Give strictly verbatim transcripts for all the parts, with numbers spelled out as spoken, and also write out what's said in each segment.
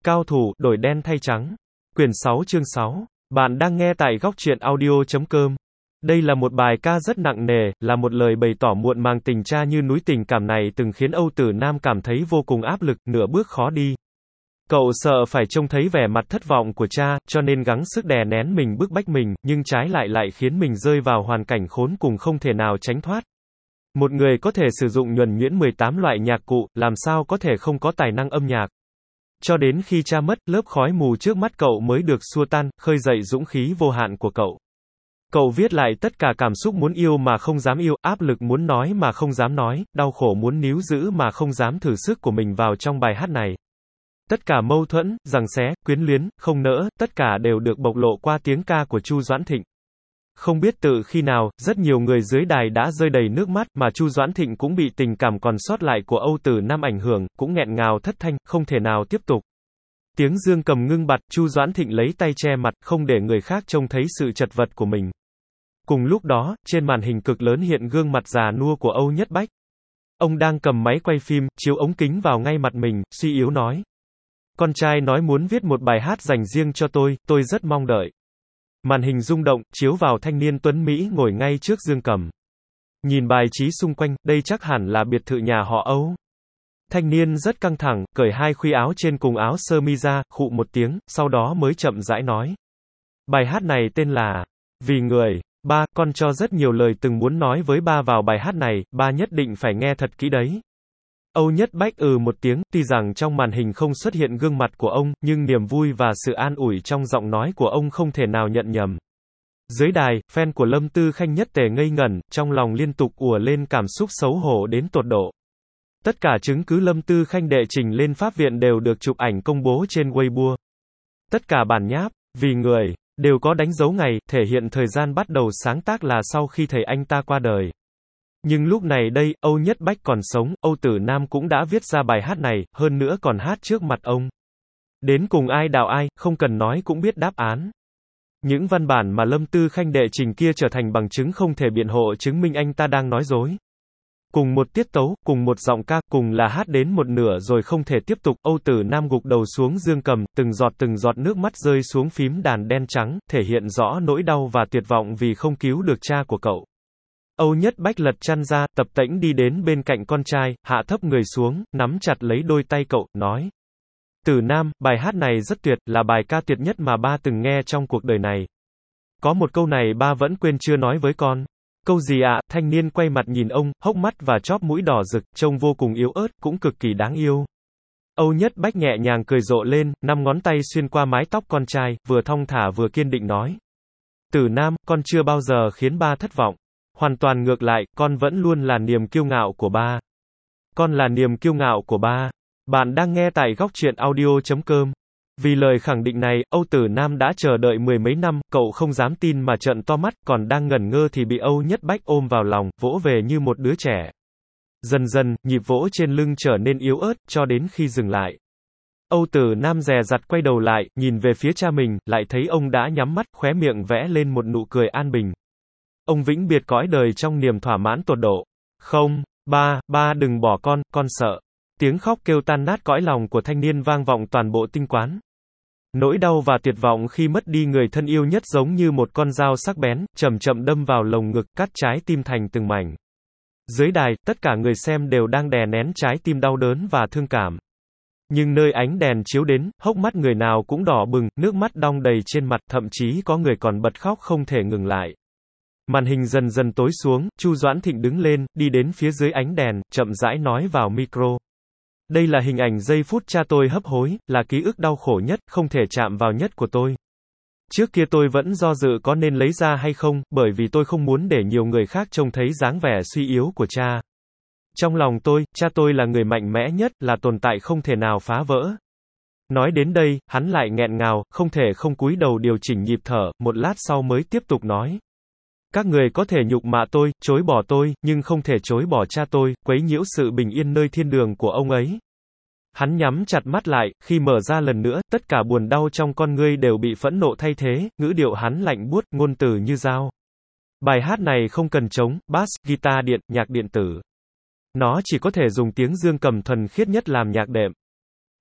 Cao thủ, đổi đen thay trắng. Quyển sáu chương sáu. Bạn đang nghe tại góc truyện audio chấm com. Đây là một bài ca rất nặng nề, là một lời bày tỏ muộn màng tình cha như núi. Tình cảm này từng khiến Âu Tử Nam cảm thấy vô cùng áp lực, nửa bước khó đi. Cậu sợ phải trông thấy vẻ mặt thất vọng của cha, cho nên gắng sức đè nén mình bức bách mình, nhưng trái lại lại khiến mình rơi vào hoàn cảnh khốn cùng không thể nào tránh thoát. Một người có thể sử dụng nhuần nhuyễn mười tám loại nhạc cụ, làm sao có thể không có tài năng âm nhạc. Cho đến khi cha mất, lớp khói mù trước mắt cậu mới được xua tan, khơi dậy dũng khí vô hạn của cậu. Cậu viết lại tất cả cảm xúc muốn yêu mà không dám yêu, áp lực muốn nói mà không dám nói, đau khổ muốn níu giữ mà không dám thử sức của mình vào trong bài hát này. Tất cả mâu thuẫn, giằng xé, quyến luyến, không nỡ, tất cả đều được bộc lộ qua tiếng ca của Chu Doãn Thịnh. Không biết từ khi nào, rất nhiều người dưới đài đã rơi đầy nước mắt, mà Chu Doãn Thịnh cũng bị tình cảm còn sót lại của Âu Tử Nam ảnh hưởng, cũng nghẹn ngào thất thanh, không thể nào tiếp tục. Tiếng dương cầm ngưng bặt, Chu Doãn Thịnh lấy tay che mặt, không để người khác trông thấy sự chật vật của mình. Cùng lúc đó, trên màn hình cực lớn hiện gương mặt già nua của Âu Nhất Bách. Ông đang cầm máy quay phim, chiếu ống kính vào ngay mặt mình, suy yếu nói. Con trai nói muốn viết một bài hát dành riêng cho tôi, tôi rất mong đợi. Màn hình rung động, chiếu vào thanh niên tuấn Mỹ ngồi ngay trước dương cầm. Nhìn bài trí xung quanh, đây chắc hẳn là biệt thự nhà họ Âu. Thanh niên rất căng thẳng, cởi hai khuy áo trên cùng áo sơ mi ra, khụ một tiếng, sau đó mới chậm rãi nói. Bài hát này tên là Vì Người. Ba, con cho rất nhiều lời từng muốn nói với ba vào bài hát này, ba nhất định phải nghe thật kỹ đấy. Âu Nhất Bách ừ một tiếng, tuy rằng trong màn hình không xuất hiện gương mặt của ông, nhưng niềm vui và sự an ủi trong giọng nói của ông không thể nào nhận nhầm. Dưới đài, fan của Lâm Tư Khanh nhất tề ngây ngẩn, trong lòng liên tục ùa lên cảm xúc xấu hổ đến tột độ. Tất cả chứng cứ Lâm Tư Khanh đệ trình lên pháp viện đều được chụp ảnh công bố trên Weibo. Tất cả bản nháp, Vì Người, đều có đánh dấu ngày, thể hiện thời gian bắt đầu sáng tác là sau khi thầy anh ta qua đời. Nhưng lúc này đây, Âu Nhất Bách còn sống, Âu Tử Nam cũng đã viết ra bài hát này, hơn nữa còn hát trước mặt ông. Đến cùng ai đạo ai, không cần nói cũng biết đáp án. Những văn bản mà Lâm Tư Khanh đệ trình kia trở thành bằng chứng không thể biện hộ chứng minh anh ta đang nói dối. Cùng một tiết tấu, cùng một giọng ca, cùng là hát đến một nửa rồi không thể tiếp tục, Âu Tử Nam gục đầu xuống dương cầm, từng giọt từng giọt nước mắt rơi xuống phím đàn đen trắng, thể hiện rõ nỗi đau và tuyệt vọng vì không cứu được cha của cậu. Âu Nhất Bách lật chăn ra, tập tễnh đi đến bên cạnh con trai, hạ thấp người xuống, nắm chặt lấy đôi tay cậu, nói. Tử Nam, bài hát này rất tuyệt, là bài ca tuyệt nhất mà ba từng nghe trong cuộc đời này. Có một câu này ba vẫn quên chưa nói với con. Câu gì ạ? À? Thanh niên quay mặt nhìn ông, hốc mắt và chóp mũi đỏ rực, trông vô cùng yếu ớt, cũng cực kỳ đáng yêu. Âu Nhất Bách nhẹ nhàng cười rộ lên, năm ngón tay xuyên qua mái tóc con trai, vừa thong thả vừa kiên định nói. Tử Nam, con chưa bao giờ khiến ba thất vọng. Hoàn toàn ngược lại, con vẫn luôn là niềm kiêu ngạo của ba. Con là niềm kiêu ngạo của ba. Bạn đang nghe tại góc truyện audio chấm com. Vì lời khẳng định này, Âu Tử Nam đã chờ đợi mười mấy năm, cậu không dám tin mà trợn to mắt, còn đang ngẩn ngơ thì bị Âu Nhất Bách ôm vào lòng, vỗ về như một đứa trẻ. Dần dần, nhịp vỗ trên lưng trở nên yếu ớt, cho đến khi dừng lại. Âu Tử Nam dè dặt quay đầu lại, nhìn về phía cha mình, lại thấy ông đã nhắm mắt, khóe miệng vẽ lên một nụ cười an bình. Ông vĩnh biệt cõi đời trong niềm thỏa mãn tột độ. Không, ba, ba đừng bỏ con, con sợ. Tiếng khóc kêu tan nát cõi lòng của thanh niên vang vọng toàn bộ tinh quán. Nỗi đau và tuyệt vọng khi mất đi người thân yêu nhất giống như một con dao sắc bén, chậm chậm đâm vào lồng ngực, cắt trái tim thành từng mảnh. Dưới đài, tất cả người xem đều đang đè nén trái tim đau đớn và thương cảm. Nhưng nơi ánh đèn chiếu đến, hốc mắt người nào cũng đỏ bừng, nước mắt đong đầy trên mặt, thậm chí có người còn bật khóc không thể ngừng lại. Màn hình dần dần tối xuống, Chu Doãn Thịnh đứng lên, đi đến phía dưới ánh đèn, chậm rãi nói vào micro. Đây là hình ảnh giây phút cha tôi hấp hối, là ký ức đau khổ nhất, không thể chạm vào nhất của tôi. Trước kia tôi vẫn do dự có nên lấy ra hay không, bởi vì tôi không muốn để nhiều người khác trông thấy dáng vẻ suy yếu của cha. Trong lòng tôi, cha tôi là người mạnh mẽ nhất, là tồn tại không thể nào phá vỡ. Nói đến đây, hắn lại nghẹn ngào, không thể không cúi đầu điều chỉnh nhịp thở, một lát sau mới tiếp tục nói. Các người có thể nhục mạ tôi, chối bỏ tôi, nhưng không thể chối bỏ cha tôi, quấy nhiễu sự bình yên nơi thiên đường của ông ấy. Hắn nhắm chặt mắt lại, khi mở ra lần nữa, tất cả buồn đau trong con ngươi đều bị phẫn nộ thay thế, ngữ điệu hắn lạnh buốt, ngôn từ như dao. Bài hát này không cần trống, bass, guitar điện, nhạc điện tử. Nó chỉ có thể dùng tiếng dương cầm thuần khiết nhất làm nhạc đệm.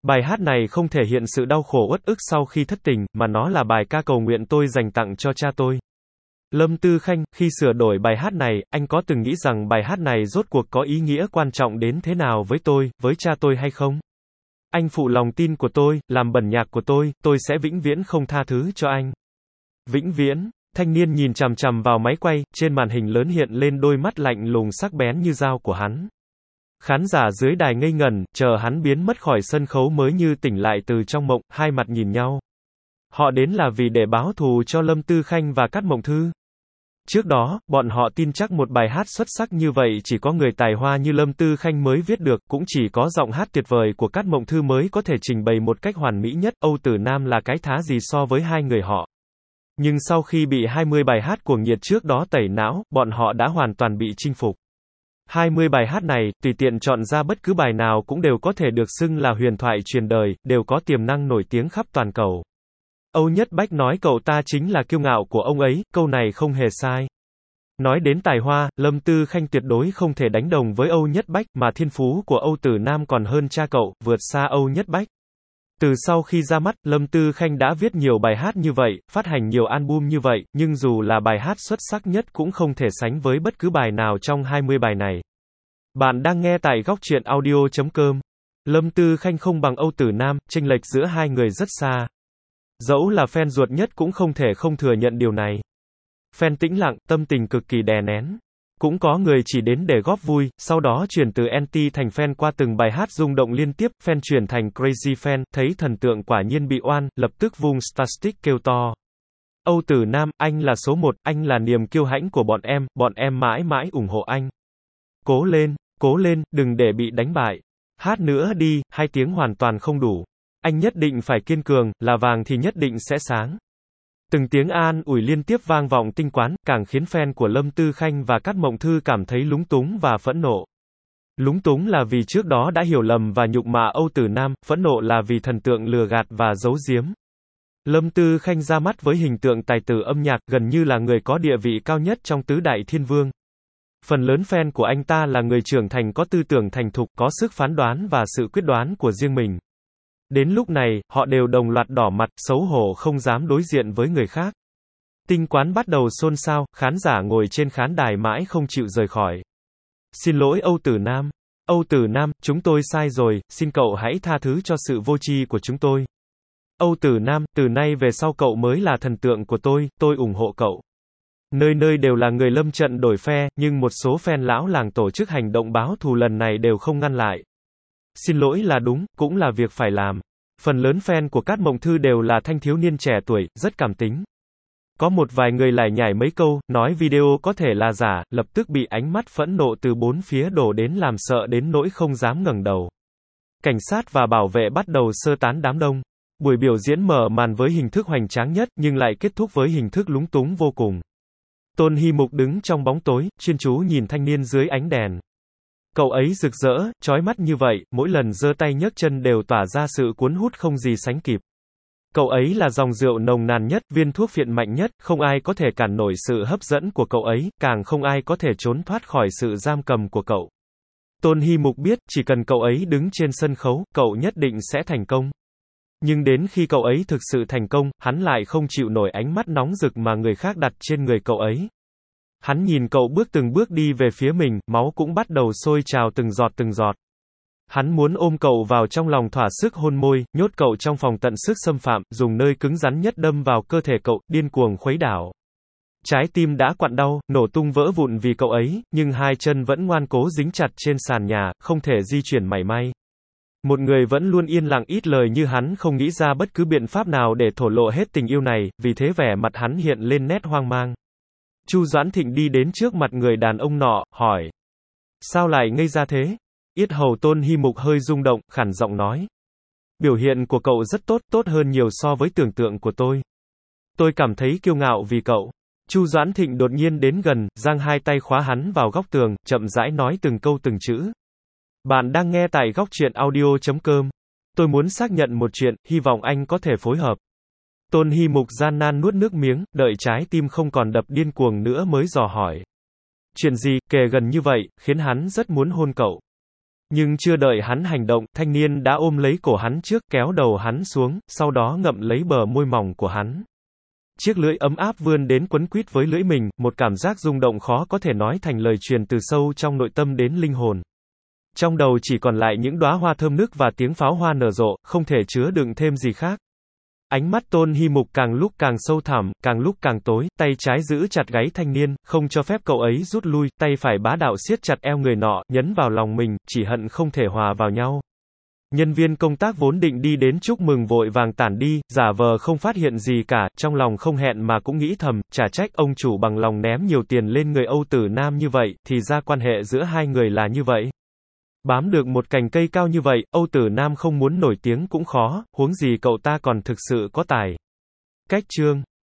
Bài hát này không thể hiện sự đau khổ uất ức sau khi thất tình, mà nó là bài ca cầu nguyện tôi dành tặng cho cha tôi. Lâm Tư Khanh, khi sửa đổi bài hát này, anh có từng nghĩ rằng bài hát này rốt cuộc có ý nghĩa quan trọng đến thế nào với tôi, với cha tôi hay không? Anh phụ lòng tin của tôi, làm bẩn nhạc của tôi, tôi sẽ vĩnh viễn không tha thứ cho anh. Vĩnh viễn. Thanh niên nhìn chằm chằm vào máy quay, trên màn hình lớn hiện lên đôi mắt lạnh lùng sắc bén như dao của hắn. Khán giả dưới đài ngây ngẩn, chờ hắn biến mất khỏi sân khấu mới như tỉnh lại từ trong mộng, hai mặt nhìn nhau. Họ đến là vì để báo thù cho Lâm Tư Khanh và Cát Mộng Thư. Trước đó, bọn họ tin chắc một bài hát xuất sắc như vậy chỉ có người tài hoa như Lâm Tư Khanh mới viết được, cũng chỉ có giọng hát tuyệt vời của Cát Mộng Thư mới có thể trình bày một cách hoàn mỹ nhất. Âu Tử Nam là cái thá gì so với hai người họ. Nhưng sau khi bị hai mươi bài hát cuồng nhiệt trước đó tẩy não, bọn họ đã hoàn toàn bị chinh phục. hai mươi bài hát này, tùy tiện chọn ra bất cứ bài nào cũng đều có thể được xưng là huyền thoại truyền đời, đều có tiềm năng nổi tiếng khắp toàn cầu. Âu Nhất Bách nói cậu ta chính là kiêu ngạo của ông ấy, câu này không hề sai. Nói đến tài hoa, Lâm Tư Khanh tuyệt đối không thể đánh đồng với Âu Nhất Bách, mà thiên phú của Âu Tử Nam còn hơn cha cậu, vượt xa Âu Nhất Bách. Từ sau khi ra mắt, Lâm Tư Khanh đã viết nhiều bài hát như vậy, phát hành nhiều album như vậy, nhưng dù là bài hát xuất sắc nhất cũng không thể sánh với bất cứ bài nào trong hai mươi bài này. Bạn đang nghe tại góc truyện audio chấm com. Lâm Tư Khanh không bằng Âu Tử Nam, chênh lệch giữa hai người rất xa. Dẫu là fan ruột nhất cũng không thể không thừa nhận điều này. Fan tĩnh lặng, tâm tình cực kỳ đè nén. Cũng có người chỉ đến để góp vui, sau đó chuyển từ anti thành fan qua từng bài hát rung động liên tiếp, fan chuyển thành crazy fan, thấy thần tượng quả nhiên bị oan, lập tức vung starstick kêu to. Âu Tử Nam, anh là số một, anh là niềm kiêu hãnh của bọn em, bọn em mãi mãi ủng hộ anh. Cố lên, cố lên, đừng để bị đánh bại. Hát nữa đi, hai tiếng hoàn toàn không đủ. Anh nhất định phải kiên cường, là vàng thì nhất định sẽ sáng. Từng tiếng an ủi liên tiếp vang vọng tinh quán, càng khiến fan của Lâm Tư Khanh và Cát Mộng Thư cảm thấy lúng túng và phẫn nộ. Lúng túng là vì trước đó đã hiểu lầm và nhục mạ Âu Tử Nam, phẫn nộ là vì thần tượng lừa gạt và giấu giếm. Lâm Tư Khanh ra mắt với hình tượng tài tử âm nhạc, gần như là người có địa vị cao nhất trong tứ đại thiên vương. Phần lớn fan của anh ta là người trưởng thành có tư tưởng thành thục, có sức phán đoán và sự quyết đoán của riêng mình. Đến lúc này, họ đều đồng loạt đỏ mặt, xấu hổ không dám đối diện với người khác. Tinh quán bắt đầu xôn xao, khán giả ngồi trên khán đài mãi không chịu rời khỏi. Xin lỗi Âu Tử Nam. Âu Tử Nam, chúng tôi sai rồi, xin cậu hãy tha thứ cho sự vô tri của chúng tôi. Âu Tử Nam, từ nay về sau cậu mới là thần tượng của tôi, tôi ủng hộ cậu. Nơi nơi đều là người lâm trận đổi phe, nhưng một số fan lão làng tổ chức hành động báo thù lần này đều không ngăn lại. Xin lỗi là đúng, cũng là việc phải làm. Phần lớn fan của Cát Mộng Thư đều là thanh thiếu niên trẻ tuổi, rất cảm tính. Có một vài người lải nhải mấy câu, nói video có thể là giả, lập tức bị ánh mắt phẫn nộ từ bốn phía đổ đến làm sợ đến nỗi không dám ngẩng đầu. Cảnh sát và bảo vệ bắt đầu sơ tán đám đông. Buổi biểu diễn mở màn với hình thức hoành tráng nhất, nhưng lại kết thúc với hình thức lúng túng vô cùng. Tôn Hy Mục đứng trong bóng tối, chuyên chú nhìn thanh niên dưới ánh đèn. Cậu ấy rực rỡ, chói mắt như vậy, mỗi lần giơ tay nhấc chân đều tỏa ra sự cuốn hút không gì sánh kịp. Cậu ấy là dòng rượu nồng nàn nhất, viên thuốc phiện mạnh nhất, không ai có thể cản nổi sự hấp dẫn của cậu ấy, càng không ai có thể trốn thoát khỏi sự giam cầm của cậu. Tôn Hy Mục biết, chỉ cần cậu ấy đứng trên sân khấu, cậu nhất định sẽ thành công. Nhưng đến khi cậu ấy thực sự thành công, hắn lại không chịu nổi ánh mắt nóng rực mà người khác đặt trên người cậu ấy. Hắn nhìn cậu bước từng bước đi về phía mình, máu cũng bắt đầu sôi trào từng giọt từng giọt. Hắn muốn ôm cậu vào trong lòng thỏa sức hôn môi, nhốt cậu trong phòng tận sức xâm phạm, dùng nơi cứng rắn nhất đâm vào cơ thể cậu, điên cuồng khuấy đảo. Trái tim đã quặn đau, nổ tung vỡ vụn vì cậu ấy, nhưng hai chân vẫn ngoan cố dính chặt trên sàn nhà, không thể di chuyển mảy may. Một người vẫn luôn yên lặng ít lời như hắn không nghĩ ra bất cứ biện pháp nào để thổ lộ hết tình yêu này, vì thế vẻ mặt hắn hiện lên nét hoang mang. Chu Doãn Thịnh đi đến trước mặt người đàn ông nọ, hỏi. Sao lại ngây ra thế? Yết hầu Tôn Hy Mục hơi rung động, khản giọng nói. Biểu hiện của cậu rất tốt, tốt hơn nhiều so với tưởng tượng của tôi. Tôi cảm thấy kiêu ngạo vì cậu. Chu Doãn Thịnh đột nhiên đến gần, giang hai tay khóa hắn vào góc tường, chậm rãi nói từng câu từng chữ. Bạn đang nghe tại góc truyện audio chấm com. Tôi muốn xác nhận một chuyện, hy vọng anh có thể phối hợp. Tôn Hy Mục gian nan nuốt nước miếng, đợi trái tim không còn đập điên cuồng nữa mới dò hỏi. Chuyện gì, kề gần như vậy, khiến hắn rất muốn hôn cậu. Nhưng chưa đợi hắn hành động, thanh niên đã ôm lấy cổ hắn trước, kéo đầu hắn xuống, sau đó ngậm lấy bờ môi mỏng của hắn. Chiếc lưỡi ấm áp vươn đến quấn quýt với lưỡi mình, một cảm giác rung động khó có thể nói thành lời truyền từ sâu trong nội tâm đến linh hồn. Trong đầu chỉ còn lại những đóa hoa thơm nức và tiếng pháo hoa nở rộ, không thể chứa đựng thêm gì khác. Ánh mắt Tôn Hi Mục càng lúc càng sâu thẳm, càng lúc càng tối, tay trái giữ chặt gáy thanh niên, không cho phép cậu ấy rút lui, tay phải bá đạo siết chặt eo người nọ, nhấn vào lòng mình, chỉ hận không thể hòa vào nhau. Nhân viên công tác vốn định đi đến chúc mừng vội vàng tản đi, giả vờ không phát hiện gì cả, trong lòng không hẹn mà cũng nghĩ thầm, chả trách ông chủ bằng lòng ném nhiều tiền lên người Âu Tử Nam như vậy, thì ra quan hệ giữa hai người là như vậy. Bám được một cành cây cao như vậy, Âu Tử Nam không muốn nổi tiếng cũng khó, huống gì cậu ta còn thực sự có tài. Cách chương